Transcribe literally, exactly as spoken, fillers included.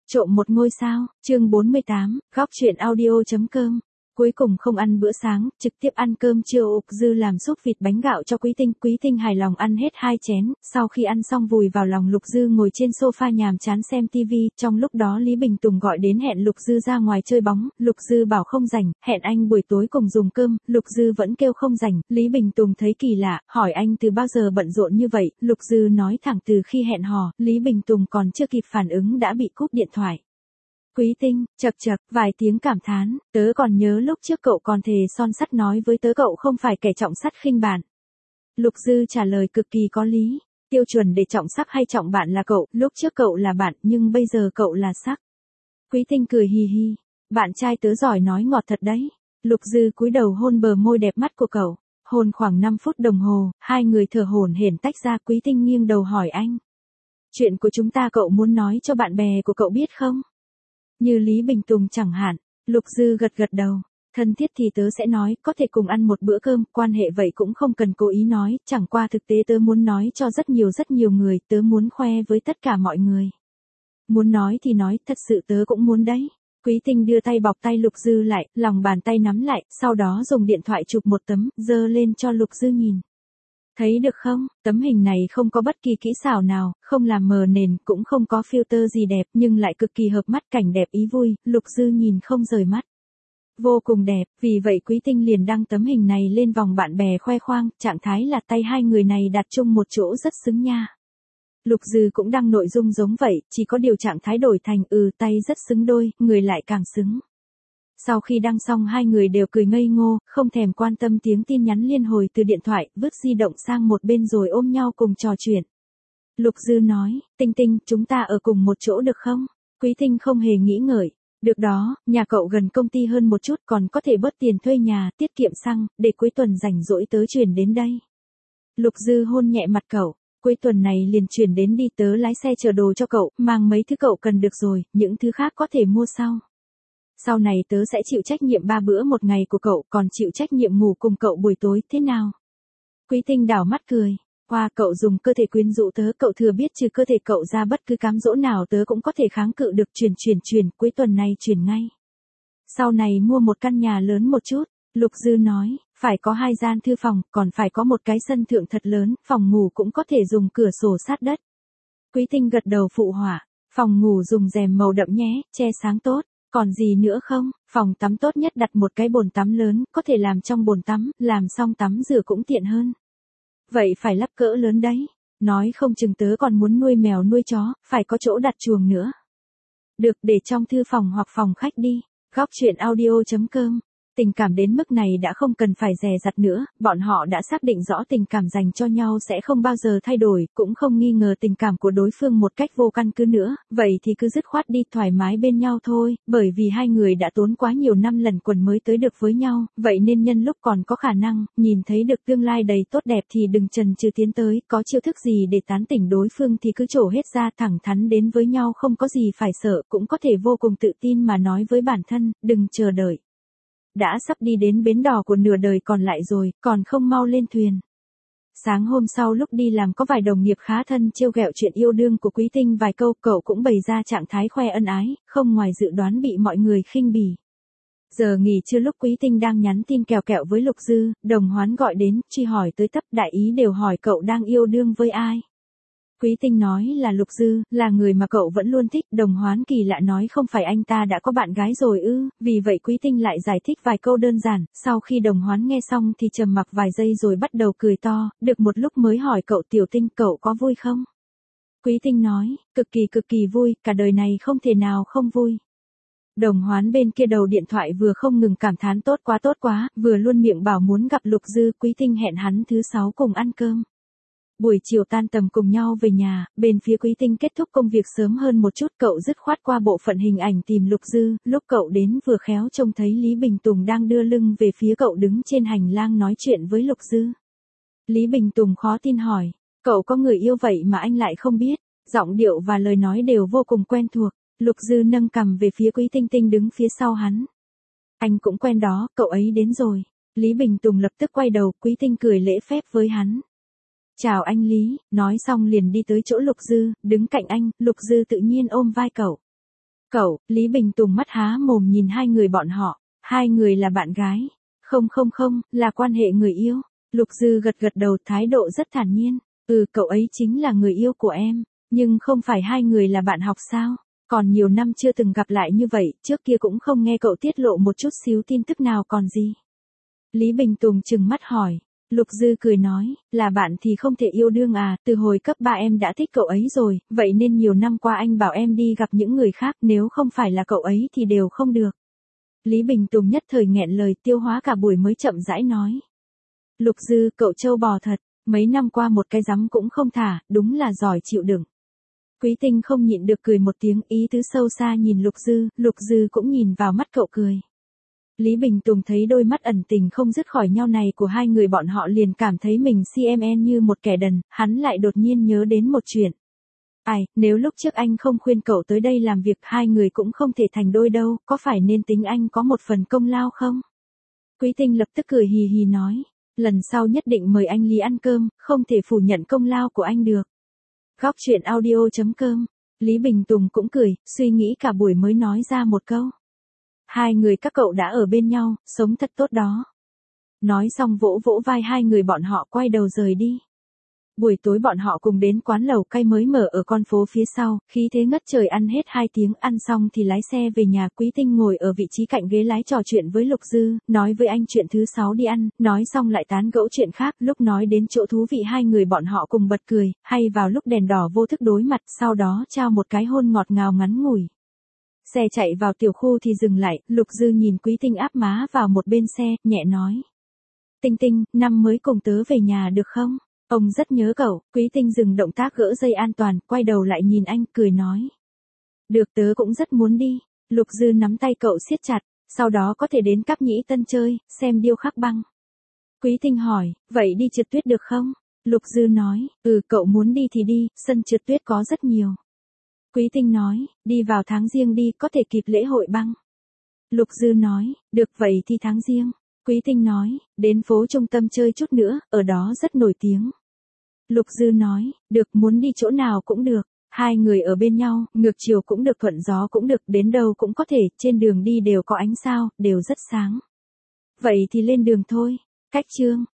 Trộm một ngôi sao, chương bốn mươi tám, góc chuyện audio.com. Cuối cùng không ăn bữa sáng, trực tiếp ăn cơm trưa. Ục Dư làm súp vịt bánh gạo cho Quý Tinh. Quý Tinh hài lòng ăn hết hai chén, sau khi ăn xong vùi vào lòng Lục Dư ngồi trên sofa nhàm chán xem tivi. Trong lúc đó Lý Bình Tùng gọi đến hẹn Lục Dư ra ngoài chơi bóng, Lục Dư bảo không rảnh, hẹn anh buổi tối cùng dùng cơm, Lục Dư vẫn kêu không rảnh. Lý Bình Tùng thấy kỳ lạ, hỏi anh từ bao giờ bận rộn như vậy, Lục Dư nói thẳng từ khi hẹn hò. Lý Bình Tùng còn chưa kịp phản ứng đã bị cúp điện thoại. Quý Tinh, chật chật, vài tiếng cảm thán, tớ còn nhớ lúc trước cậu còn thề son sắt nói với tớ cậu không phải kẻ trọng sắt khinh bạn. Lục Dư trả lời cực kỳ có lý, tiêu chuẩn để trọng sắc hay trọng bạn là cậu, lúc trước cậu là bạn, nhưng bây giờ cậu là sắc. Quý Tinh cười hì hì, bạn trai tớ giỏi nói ngọt thật đấy. Lục Dư cúi đầu hôn bờ môi đẹp mắt của cậu, hôn khoảng năm phút đồng hồ, hai người thở hổn hển tách ra. Quý Tinh nghiêng đầu hỏi anh, chuyện của chúng ta cậu muốn nói cho bạn bè của cậu biết không? Như Lý Bình Tùng chẳng hạn. Lục Dư gật gật đầu, thân thiết thì tớ sẽ nói, có thể cùng ăn một bữa cơm, quan hệ vậy cũng không cần cố ý nói, chẳng qua thực tế tớ muốn nói cho rất nhiều rất nhiều người, tớ muốn khoe với tất cả mọi người. Muốn nói thì nói, thật sự tớ cũng muốn đấy. Quý Tinh đưa tay bọc tay Lục Dư lại, lòng bàn tay nắm lại, sau đó dùng điện thoại chụp một tấm, dơ lên cho Lục Dư nhìn. Thấy được không, tấm hình này không có bất kỳ kỹ xảo nào, không làm mờ nền, cũng không có filter gì đẹp, nhưng lại cực kỳ hợp mắt, cảnh đẹp ý vui, Lục Dư nhìn không rời mắt. Vô cùng đẹp, vì vậy Quý Tinh liền đăng tấm hình này lên vòng bạn bè khoe khoang, trạng thái là tay hai người này đặt chung một chỗ rất xứng nha. Lục Dư cũng đăng nội dung giống vậy, chỉ có điều trạng thái đổi thành ừ tay rất xứng đôi, người lại càng xứng. Sau khi đăng xong hai người đều cười ngây ngô, không thèm quan tâm tiếng tin nhắn liên hồi từ điện thoại, vứt di động sang một bên rồi ôm nhau cùng trò chuyện. Lục Dư nói, Tinh Tinh, chúng ta ở cùng một chỗ được không? Quý Tinh không hề nghĩ ngợi, được đó, nhà cậu gần công ty hơn một chút còn có thể bớt tiền thuê nhà, tiết kiệm xăng, để cuối tuần rảnh rỗi tớ chuyển đến đây. Lục Dư hôn nhẹ mặt cậu, cuối tuần này liền chuyển đến đi, tớ lái xe chở đồ cho cậu, mang mấy thứ cậu cần được rồi, những thứ khác có thể mua sau. Sau này tớ sẽ chịu trách nhiệm ba bữa một ngày của cậu, còn chịu trách nhiệm ngủ cùng cậu buổi tối, thế nào? Quý Tinh đảo mắt cười, qua cậu dùng cơ thể quyến rũ tớ, cậu thừa biết trừ cơ thể cậu ra bất cứ cám dỗ nào tớ cũng có thể kháng cự được. Chuyển chuyển chuyển, cuối tuần này chuyển ngay. Sau này mua một căn nhà lớn một chút, Lục Dư nói, phải có hai gian thư phòng, còn phải có một cái sân thượng thật lớn, phòng ngủ cũng có thể dùng cửa sổ sát đất. Quý Tinh gật đầu phụ họa, phòng ngủ dùng rèm màu đậm nhé, che sáng tốt. Còn gì nữa không, phòng tắm tốt nhất đặt một cái bồn tắm lớn, có thể làm trong bồn tắm, làm xong tắm rửa cũng tiện hơn. Vậy phải lắp cỡ lớn đấy, nói không chừng tớ còn muốn nuôi mèo nuôi chó, phải có chỗ đặt chuồng nữa. Được, để trong thư phòng hoặc phòng khách đi, góc chuyện audio.com. Tình cảm đến mức này đã không cần phải dè dặt nữa, bọn họ đã xác định rõ tình cảm dành cho nhau sẽ không bao giờ thay đổi, cũng không nghi ngờ tình cảm của đối phương một cách vô căn cứ nữa, vậy thì cứ dứt khoát đi, thoải mái bên nhau thôi, bởi vì hai người đã tốn quá nhiều năm lần quần mới tới được với nhau, vậy nên nhân lúc còn có khả năng, nhìn thấy được tương lai đầy tốt đẹp thì đừng chần chừ tiến tới, có chiêu thức gì để tán tỉnh đối phương thì cứ trổ hết ra, thẳng thắn đến với nhau, không có gì phải sợ, cũng có thể vô cùng tự tin mà nói với bản thân, đừng chờ đợi. Đã sắp đi đến bến đò của nửa đời còn lại rồi, còn không mau lên thuyền. Sáng hôm sau lúc đi làm có vài đồng nghiệp khá thân trêu ghẹo chuyện yêu đương của Quý Tinh vài câu, cậu cũng bày ra trạng thái khoe ân ái, không ngoài dự đoán bị mọi người khinh bỉ. Giờ nghỉ trưa lúc Quý Tinh đang nhắn tin kèo kẹo với Lục Dư, Đồng Hoán gọi đến, truy hỏi tới tấp, đại ý đều hỏi cậu đang yêu đương với ai. Quý Tinh nói là Lục Dư, là người mà cậu vẫn luôn thích. Đồng Hoán kỳ lạ nói không phải anh ta đã có bạn gái rồi ư, vì vậy Quý Tinh lại giải thích vài câu đơn giản, sau khi Đồng Hoán nghe xong thì trầm mặc vài giây rồi bắt đầu cười to, được một lúc mới hỏi cậu, Tiểu Tinh, cậu có vui không? Quý Tinh nói, cực kỳ cực kỳ vui, cả đời này không thể nào không vui. Đồng Hoán bên kia đầu điện thoại vừa không ngừng cảm thán tốt quá tốt quá, vừa luôn miệng bảo muốn gặp Lục Dư. Quý Tinh hẹn hắn thứ sáu cùng ăn cơm. Buổi chiều tan tầm cùng nhau về nhà, bên phía Quý Tinh kết thúc công việc sớm hơn một chút, cậu dứt khoát qua bộ phận hình ảnh tìm Lục Dư, lúc cậu đến vừa khéo trông thấy Lý Bình Tùng đang đưa lưng về phía cậu đứng trên hành lang nói chuyện với Lục Dư. Lý Bình Tùng khó tin hỏi, cậu có người yêu vậy mà anh lại không biết, giọng điệu và lời nói đều vô cùng quen thuộc. Lục Dư nâng cằm về phía Quý Tinh Tinh đứng phía sau hắn. Anh cũng quen đó, cậu ấy đến rồi. Lý Bình Tùng lập tức quay đầu, Quý Tinh cười lễ phép với hắn. Chào anh Lý, nói xong liền đi tới chỗ Lục Dư, đứng cạnh anh, Lục Dư tự nhiên ôm vai cậu. Cậu, Lý Bình Tùng mắt há mồm nhìn hai người bọn họ, hai người là bạn gái. Không không không, là quan hệ người yêu. Lục Dư gật gật đầu, thái độ rất thản nhiên. Ừ, cậu ấy chính là người yêu của em, nhưng không phải hai người là bạn học sao? Còn nhiều năm chưa từng gặp lại như vậy, trước kia cũng không nghe cậu tiết lộ một chút xíu tin tức nào còn gì. Lý Bình Tùng trừng mắt hỏi. Lục Dư cười nói, là bạn thì không thể yêu đương à, từ hồi cấp ba em đã thích cậu ấy rồi, vậy nên nhiều năm qua anh bảo em đi gặp những người khác, nếu không phải là cậu ấy thì đều không được. Lý Bình Tùng nhất thời nghẹn lời, tiêu hóa cả buổi mới chậm rãi nói. Lục Dư, cậu trâu bò thật, mấy năm qua một cái rắm cũng không thả, đúng là giỏi chịu đựng. Quý Tinh không nhịn được cười một tiếng, ý tứ sâu xa nhìn Lục Dư, Lục Dư cũng nhìn vào mắt cậu cười. Lý Bình Tùng thấy đôi mắt ẩn tình không dứt khỏi nhau này của hai người bọn họ liền cảm thấy mình xê em en như một kẻ đần, hắn lại đột nhiên nhớ đến một chuyện. Ai, nếu lúc trước anh không khuyên cậu tới đây làm việc hai người cũng không thể thành đôi đâu, có phải nên tính anh có một phần công lao không? Quý Tinh lập tức cười hì hì nói, lần sau nhất định mời anh Lý ăn cơm, không thể phủ nhận công lao của anh được. Góc truyện audio chấm com, Lý Bình Tùng cũng cười, suy nghĩ cả buổi mới nói ra một câu. Hai người các cậu đã ở bên nhau, sống thật tốt đó. Nói xong vỗ vỗ vai hai người bọn họ quay đầu rời đi. Buổi tối bọn họ cùng đến quán lẩu cay mới mở ở con phố phía sau, khí thế ngất trời ăn hết hai tiếng, ăn xong thì lái xe về nhà. Quý Tinh ngồi ở vị trí cạnh ghế lái trò chuyện với Lục Dư, nói với anh chuyện thứ sáu đi ăn, nói xong lại tán gẫu chuyện khác, lúc nói đến chỗ thú vị hai người bọn họ cùng bật cười, hay vào lúc đèn đỏ vô thức đối mặt, sau đó trao một cái hôn ngọt ngào ngắn ngủi. Xe chạy vào tiểu khu thì dừng lại, Lục Dư nhìn Quý Tinh áp má vào một bên xe, nhẹ nói. Tinh Tinh, năm mới cùng tớ về nhà được không? Ông rất nhớ cậu. Quý Tinh dừng động tác gỡ dây an toàn, quay đầu lại nhìn anh, cười nói. Được, tớ cũng rất muốn đi. Lục Dư nắm tay cậu siết chặt, sau đó có thể đến Cáp Nhĩ Tân chơi, xem điêu khắc băng. Quý Tinh hỏi, vậy đi trượt tuyết được không? Lục Dư nói, ừ, cậu muốn đi thì đi, sân trượt tuyết có rất nhiều. Quý Tinh nói, đi vào tháng giêng đi, có thể kịp lễ hội băng. Lục Dư nói, được, vậy thì tháng giêng. Quý Tinh nói, đến phố trung tâm chơi chút nữa, ở đó rất nổi tiếng. Lục Dư nói, được, muốn đi chỗ nào cũng được. Hai người ở bên nhau, ngược chiều cũng được, thuận gió cũng được, đến đâu cũng có thể, trên đường đi đều có ánh sao, đều rất sáng. Vậy thì lên đường thôi. Cách chương.